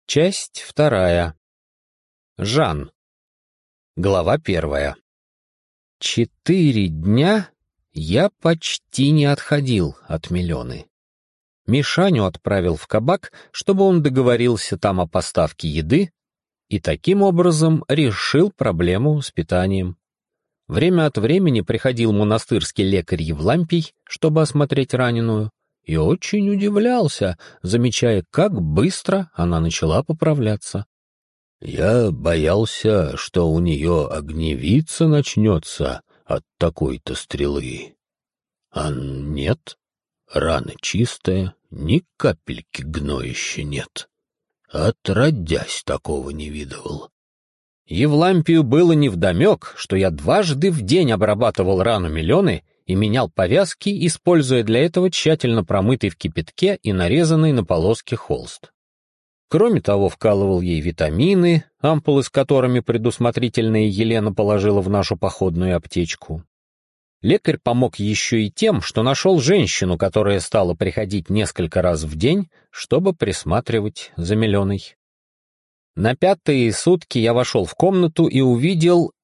Часть вторая. Жан. Глава 1. 4 дня я почти не отходил от Милены. Мишаню отправил в кабак, чтобы он договорился там о поставке еды, и таким образом решил проблему с питанием. Время от времени приходил монастырский лекарь Евлампий, чтобы осмотреть раненую, и очень удивлялся, замечая, как быстро она начала поправляться. «Я боялся, что у нее огневица начнется от такой-то стрелы. А нет, рана чистая, ни капельки гноища нет. Отродясь, такого не видывал». Евлампию было невдомек, что я дважды в день обрабатывал рану Милены и менял повязки, используя для этого тщательно промытый в кипятке и нарезанный на полоски холст. Кроме того, вкалывал ей витамины, ампулы с которыми предусмотрительная Елена положила в нашу походную аптечку. Лекарь помог еще и тем, что нашел женщину, которая стала приходить несколько раз в день, чтобы присматривать за Миленой. На 5-е сутки я вошел в комнату и увидел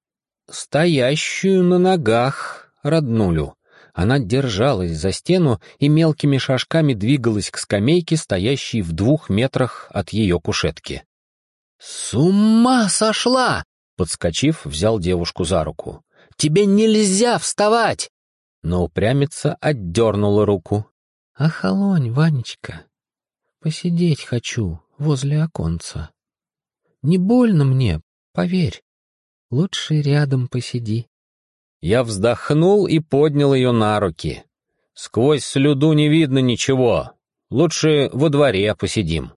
стоящую на ногах роднулю. Она держалась за стену и мелкими шажками двигалась к скамейке, стоящей в 2 метрах от ее кушетки. «С ума сошла!» — подскочив, взял девушку за руку. «Тебе нельзя вставать!» Но упрямица отдернула руку. «Охолонь, Ванечка, посидеть хочу возле оконца. Не больно мне, поверь. Лучше рядом посиди». Я вздохнул и поднял ее на руки. «Сквозь слюду не видно ничего. Лучше во дворе посидим».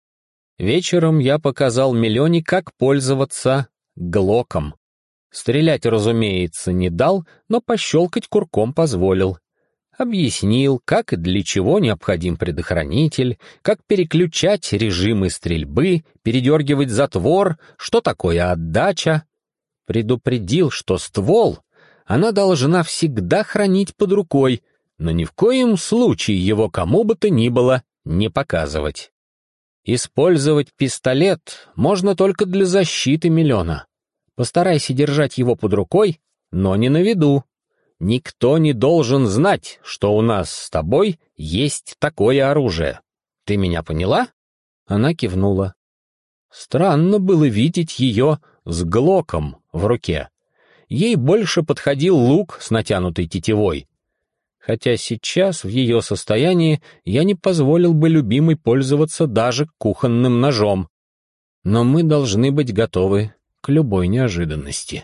Вечером я показал Милене, как пользоваться глоком. Стрелять, разумеется, не дал, но пощелкать курком позволил. Объяснил, как и для чего необходим предохранитель, как переключать режимы стрельбы, передергивать затвор, что такое отдача. Предупредил, что ствол она должна всегда хранить под рукой, но ни в коем случае его кому бы то ни было не показывать. Использовать пистолет можно только для защиты Милена. Постарайся держать его под рукой, но не на виду. Никто не должен знать, что у нас с тобой есть такое оружие. Ты меня поняла?» Она кивнула. Странно было видеть ее с глоком в руке. Ей больше подходил лук с натянутой тетивой. Хотя сейчас, в ее состоянии, я не позволил бы любимой пользоваться даже кухонным ножом. Но мы должны быть готовы к любой неожиданности.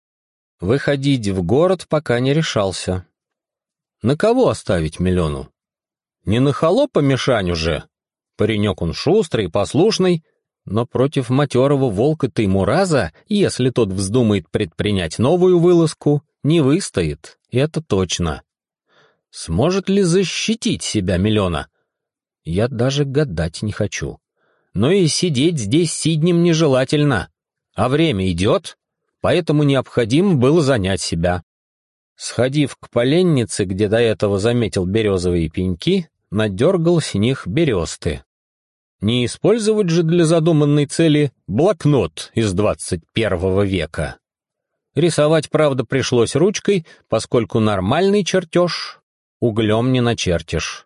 Выходить в город пока не решался. На кого оставить Милену? Не на холопа Мишаню же. Паренек он шустрый, послушный, но против матерого волка Теймураза, если тот вздумает предпринять новую вылазку, не выстоит, это точно. Сможет ли защитить себя Милена? Я даже гадать не хочу. Но и сидеть здесь сиднем нежелательно, а время идет, поэтому необходимо было занять себя. Сходив к поленнице, где до этого заметил березовые пеньки, надергал с них бересты. Не использовать же для задуманной цели блокнот из 21 века. Рисовать, правда, пришлось ручкой, поскольку нормальный чертеж углем не начертишь.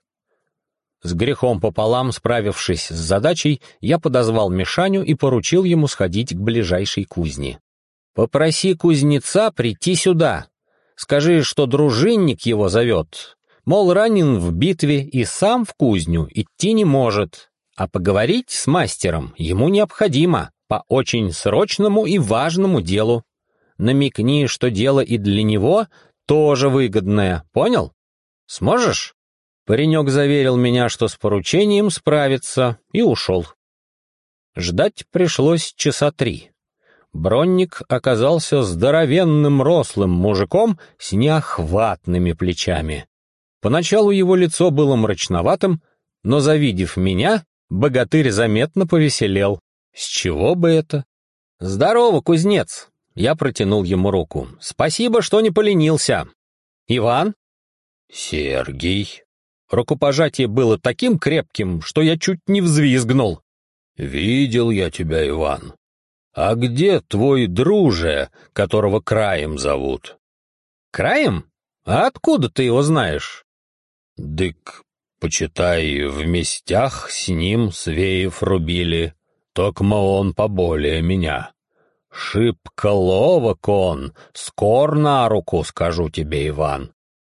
С грехом пополам, справившись с задачей, я подозвал Мишаню и поручил ему сходить к ближайшей кузне. «Попроси кузнеца прийти сюда. Скажи, что дружинник его зовет. Мол, ранен в битве и сам в кузню идти не может. А поговорить с мастером ему необходимо по очень срочному и важному делу. Намекни, что дело и для него тоже выгодное, понял? Сможешь?» Паренек заверил меня, что с поручением справится, и ушел. Ждать пришлось часа 3. Бронник оказался здоровенным рослым мужиком с неохватными плечами. Поначалу его лицо было мрачноватым, но, завидев меня, богатырь заметно повеселел. С чего бы это? «Здорово, кузнец!» Я протянул ему руку. «Спасибо, что не поленился. Иван?» «Сергей». Рукопожатие было таким крепким, что я чуть не взвизгнул. «Видел я тебя, Иван. А где твой друже, которого Краем зовут?» «Краем? А откуда ты его знаешь?» «Дык, почитай, в местях с ним свеев рубили, токмо он поболее меня. Шибко ловок он, скор на руку, скажу тебе, Иван.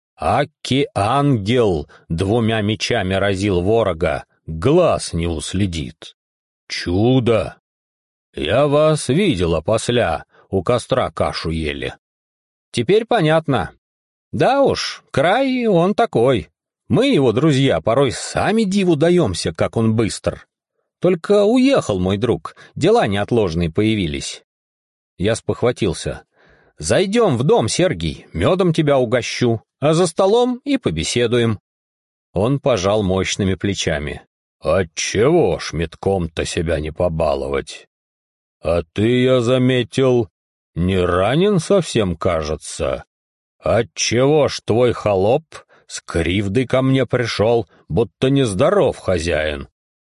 Аки ангел двумя мечами разил ворога, глаз не уследит. Чудо! Я вас видел опосля, у костра кашу ели». «Теперь понятно. Да уж, Край он такой. Мы, его друзья, порой сами диву даемся, как он быстр. Только уехал мой друг, дела неотложные появились». Я спохватился. «Зайдем в дом, Сергий, медом тебя угощу, а за столом и побеседуем». Он пожал мощными плечами. «Отчего ж метком-то себя не побаловать? А ты, я заметил, не ранен совсем, кажется. Отчего ж твой холоп с кривдой ко мне пришел, будто нездоров хозяин?»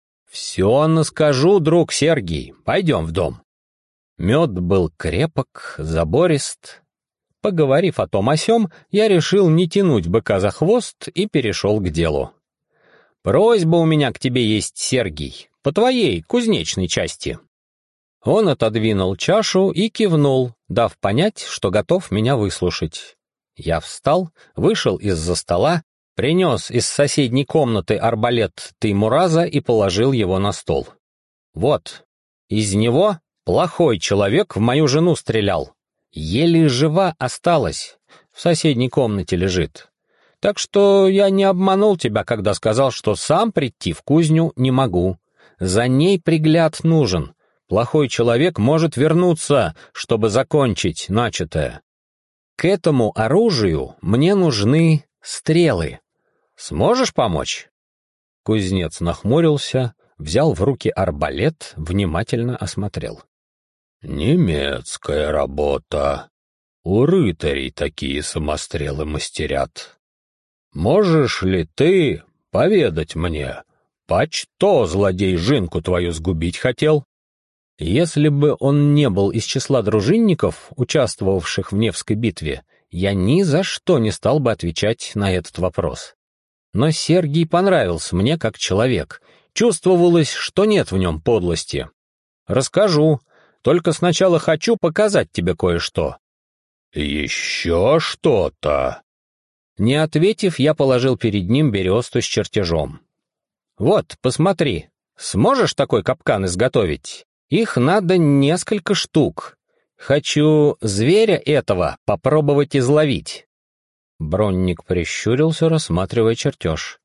«Все наскажу, друг Сергий, пойдем в дом». Мед был крепок, заборист. Поговорив о том о сём, я решил не тянуть быка за хвост и перешел к делу. «Просьба у меня к тебе есть, Сергий, по твоей кузнечной части». Он отодвинул чашу и кивнул, дав понять, что готов меня выслушать. Я встал, вышел из-за стола, принес из соседней комнаты арбалет Теймураза и положил его на стол. «Вот, из него плохой человек в мою жену стрелял. Еле жива осталась, в соседней комнате лежит. Так что я не обманул тебя, когда сказал, что сам прийти в кузню не могу. За ней пригляд нужен. Плохой человек может вернуться, чтобы закончить начатое. К этому оружию мне нужны стрелы. Сможешь помочь?» Кузнец нахмурился, взял в руки арбалет, внимательно осмотрел. «Немецкая работа. У рыцарей такие самострелы мастерят. Можешь ли ты поведать мне, почто злодей жинку твою сгубить хотел?» Если бы он не был из числа дружинников, участвовавших в Невской битве, я ни за что не стал бы отвечать на этот вопрос. Но Сергий понравился мне как человек. Чувствовалось, что нет в нем подлости. «Расскажу, только сначала хочу показать тебе кое-что». «Еще что-то?» Не ответив, я положил перед ним бересту с чертежом. «Вот, посмотри, сможешь такой капкан изготовить? Их надо несколько штук. Хочу зверя этого попробовать изловить». Бронник прищурился, рассматривая чертеж.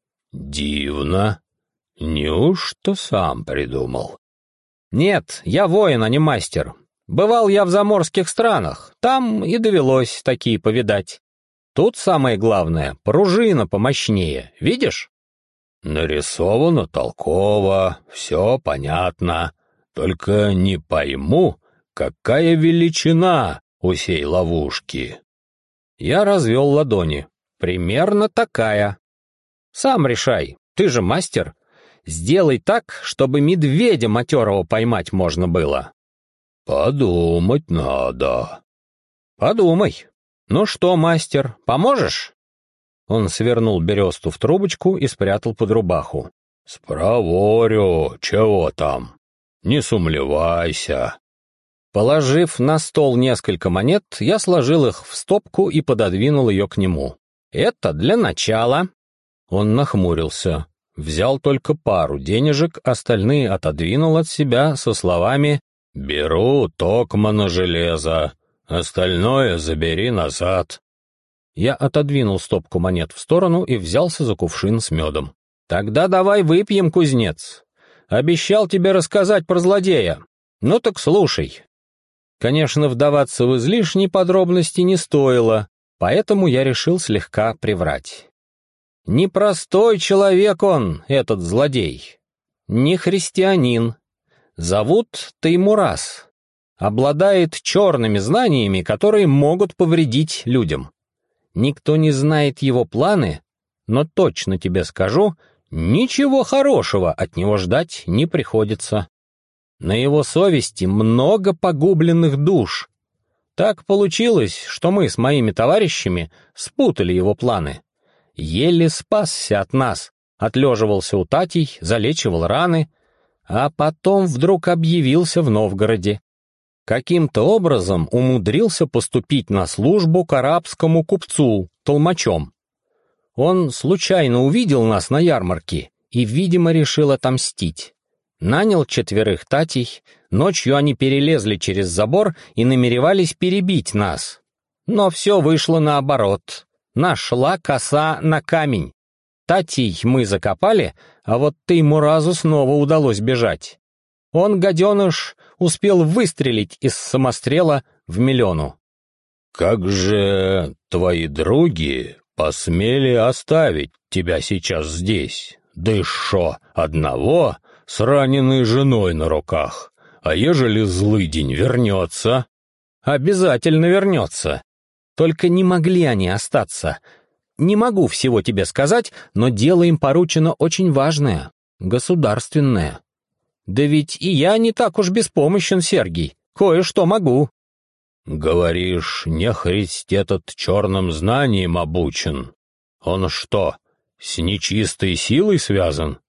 «Дивно. Неужто сам придумал?» «Нет, я воин, а не мастер. Бывал я в заморских странах, там и довелось такие повидать. Тут самое главное — пружина помощнее, видишь?» «Нарисовано толково, все понятно. Только не пойму, какая величина у сей ловушки». Я развел ладони. «Примерно такая. Сам решай, ты же мастер. Сделай так, чтобы медведя матерого поймать можно было». «Подумать надо». «Подумай. Ну что, мастер, поможешь?» Он свернул бересту в трубочку и спрятал под рубаху. «Спроворю, чего там? Не сумлевайся». Положив на стол несколько монет, я сложил их в стопку и пододвинул ее к нему. «Это для начала». Он нахмурился, взял только пару денежек, остальные отодвинул от себя со словами «Беру токмо на железо, остальное забери назад». Я отодвинул стопку монет в сторону и взялся за кувшин с медом. «Тогда давай выпьем, кузнец. Обещал тебе рассказать про злодея. Ну так слушай». Конечно, вдаваться в излишние подробности не стоило, поэтому я решил слегка приврать. Непростой человек он, этот злодей. Не христианин. Зовут Теймураз. Обладает черными знаниями, которые могут повредить людям. Никто не знает его планы, но точно тебе скажу, ничего хорошего от него ждать не приходится. На его совести много погубленных душ. Так получилось, что мы с моими товарищами спутали его планы. Еле спасся от нас, отлеживался у Татей, залечивал раны, а потом вдруг объявился в Новгороде. Каким-то образом умудрился поступить на службу к арабскому купцу, толмачом. Он случайно увидел нас на ярмарке и, видимо, решил отомстить. Нанял 4 Татей, ночью они перелезли через забор и намеревались перебить нас. Но все вышло наоборот. Нашла коса на камень. Татей мы закопали, а вот Теймуразу снова удалось бежать. Он, гаденыш, успел выстрелить из самострела в Милену. «Как же твои други посмели оставить тебя сейчас здесь? Да и шо, одного с раненой женой на руках? А ежели злый день вернется?» «Обязательно вернется. Только не могли они остаться. Не могу всего тебе сказать, но дело им поручено очень важное, государственное. Да ведь и я не так уж беспомощен, Сергий, кое-что могу». «Говоришь, нехрист этот черным знанием обучен? Он что, с нечистой силой связан?»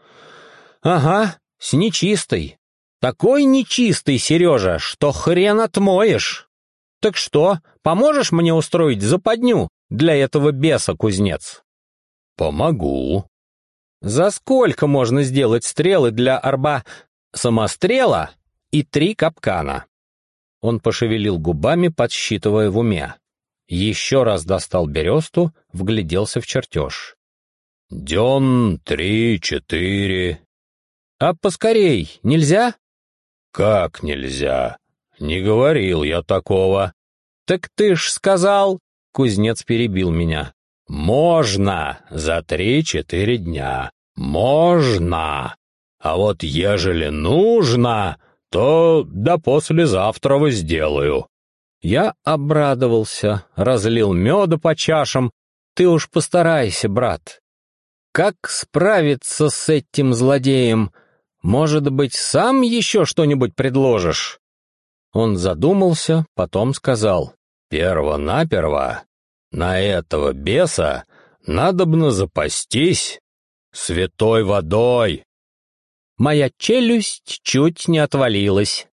«Ага, с нечистой. Такой нечистый, Сережа, что хрен отмоешь. Так что, поможешь мне устроить западню для этого беса, кузнец?» «Помогу». «За сколько можно сделать стрелы для самострела и 3 капкана?» Он пошевелил губами, подсчитывая в уме. Еще раз достал бересту, вгляделся в чертеж. «Дён 3-4. «А поскорей нельзя?» «Как нельзя? Не говорил я такого». «Так ты ж сказал...» — кузнец перебил меня. «Можно за 3-4 дня. Можно. А вот ежели нужно, то до послезавтра сделаю». Я обрадовался, разлил меда по чашам. «Ты уж постарайся, брат. Как справиться с этим злодеем? Может быть, сам еще что-нибудь предложишь?» Он задумался, потом сказал: «Перво-наперво на этого беса надобно запастись святой водой». Моя челюсть чуть не отвалилась.